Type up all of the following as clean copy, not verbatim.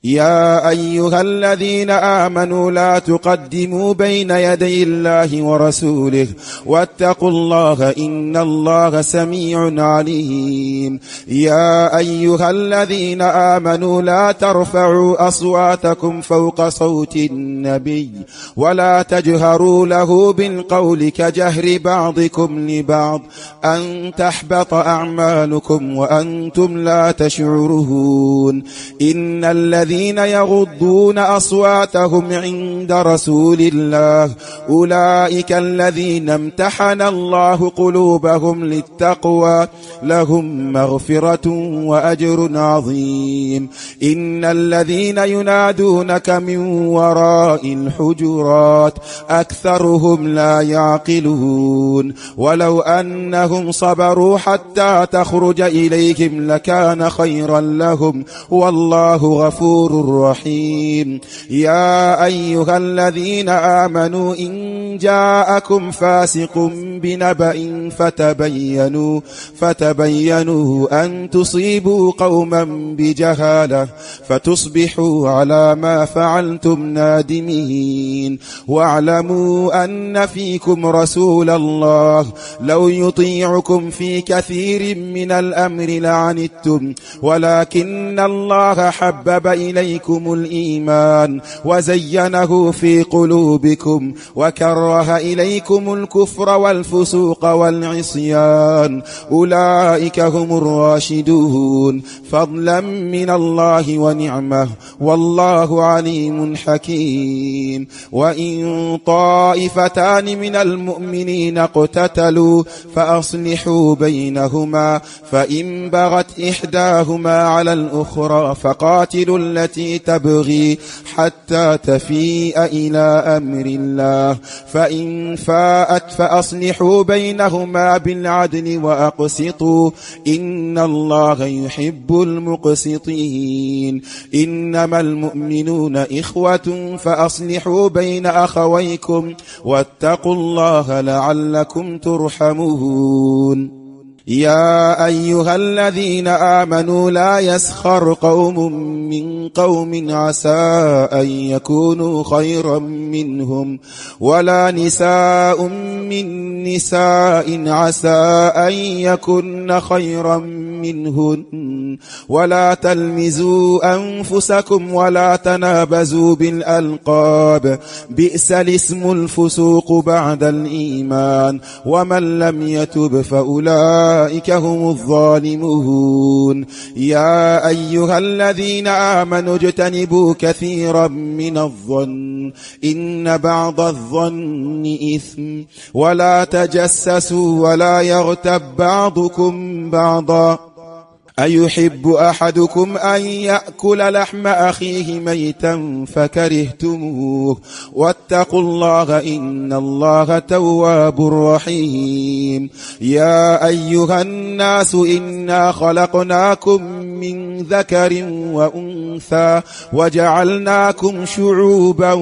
يا أيها الذين آمنوا لا تقدموا بين يدي الله ورسوله واتقوا الله إن الله سميع عليم. يا أيها الذين آمنوا لا ترفعوا أصواتكم فوق صوت النبي ولا تجهروا له بالقول كجهر بعضكم لبعض أن تحبط أعمالكم وأنتم لا تشعرون. إن الذين يغضون أصواتهم عند رسول الله أولئك الذين امتحن الله قلوبهم للتقوى لهم مغفرة وأجر عظيم. إن الذين ينادونك من وراء الحجرات أكثرهم لا يعقلون ولو أنهم صبروا حتى تخرج إليهم لكان خيرا لهم والله غفور رحيم. يا أيها الذين آمنوا إن جاءكم فاسق بنبأ فتبينوا أن تصيبوا قوما بجهالة فتصبحوا على ما فعلتم نادمين. واعلموا أن فيكم رسول الله لو يطيعكم في كثير من الأمر لعنتم ولكن الله حبب إليكم الإيمان وزينه في قلوبكم وكره إليكم الكفر والفسوق والعصيان أولئك هم الراشدون فضلا من الله ونعمه والله عليم حكيم. وإن طائفتان من المؤمنين اقتتلوا فأصلحوا بينهما فإن بغت إحداهما على الأخرى فقاتلوا التي تبغي حتى تفيء إلى أمر الله فإن فاءت فأصلحوا بينهما بالعدل وأقسطوا إن الله يحب المقسطين. إنما المؤمنون إخوة فأصلحوا بين أخويكم واتقوا الله لعلكم ترحمون. يا أيها الذين آمنوا لا يسخر قوم من قوم عسى أن يكونوا خيرا منهم ولا نساء من نساء عسى أن يكن خيرا منهن ولا تلمزوا أنفسكم ولا تنابزوا بالألقاب بئس الاسم الفسوق بعد الإيمان ومن لم يتب فأولئك هم الظالمون. يا أيها الذين آمنوا اجتنبوا كثيرا من الظن إن بعض الظن إثم ولا تجسسوا ولا يغتب بعضكم بعضا أيحب أحدكم أن يأكل لحم أخيه ميتا فكرهتموه واتقوا الله إن الله تواب رحيم. يا أيها الناس إنا خلقناكم من ذكر وأنثى وجعلناكم شعوبا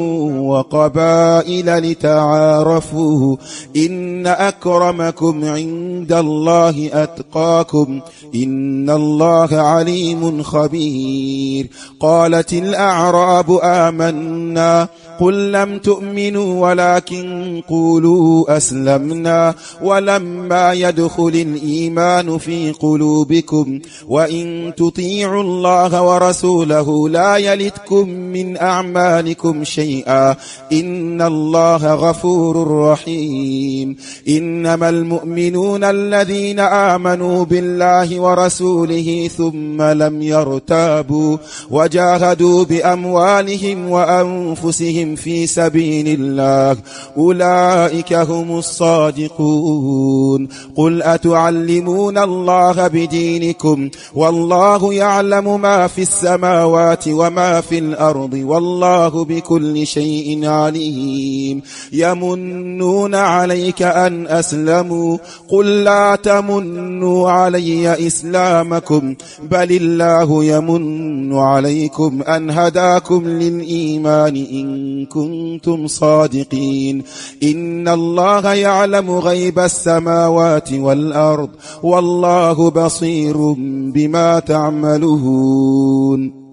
وقبائل لتعارفوا إن أكرمكم عند الله أتقاكم إن الله عليم خبير. قالت الأعراب آمنا قل لم تؤمنوا ولكن قولوا أسلمنا ولما يدخل الإيمان في قلوبكم وإن تطيعوا الله ورسوله لا يلتكم من أعمالكم شيئا إن الله غفور رحيم. إنما المؤمنون الذين آمنوا بالله ورسوله ثم لم يرتابوا وجاهدوا بأموالهم وأنفسهم في سبيل الله أولئك هم الصادقون. قل أتعلمون الله بدينكم والله يعلم ما في السماوات وما في الأرض والله بكل شيء عليم. يمنون عليك أن أسلموا قل لا تمنوا علي إسلامكم بل الله يمن عليكم أن هداكم للإيمان إن كنتم صادقين. إن الله يعلم غيب السماوات والأرض والله بصير بما تعملون.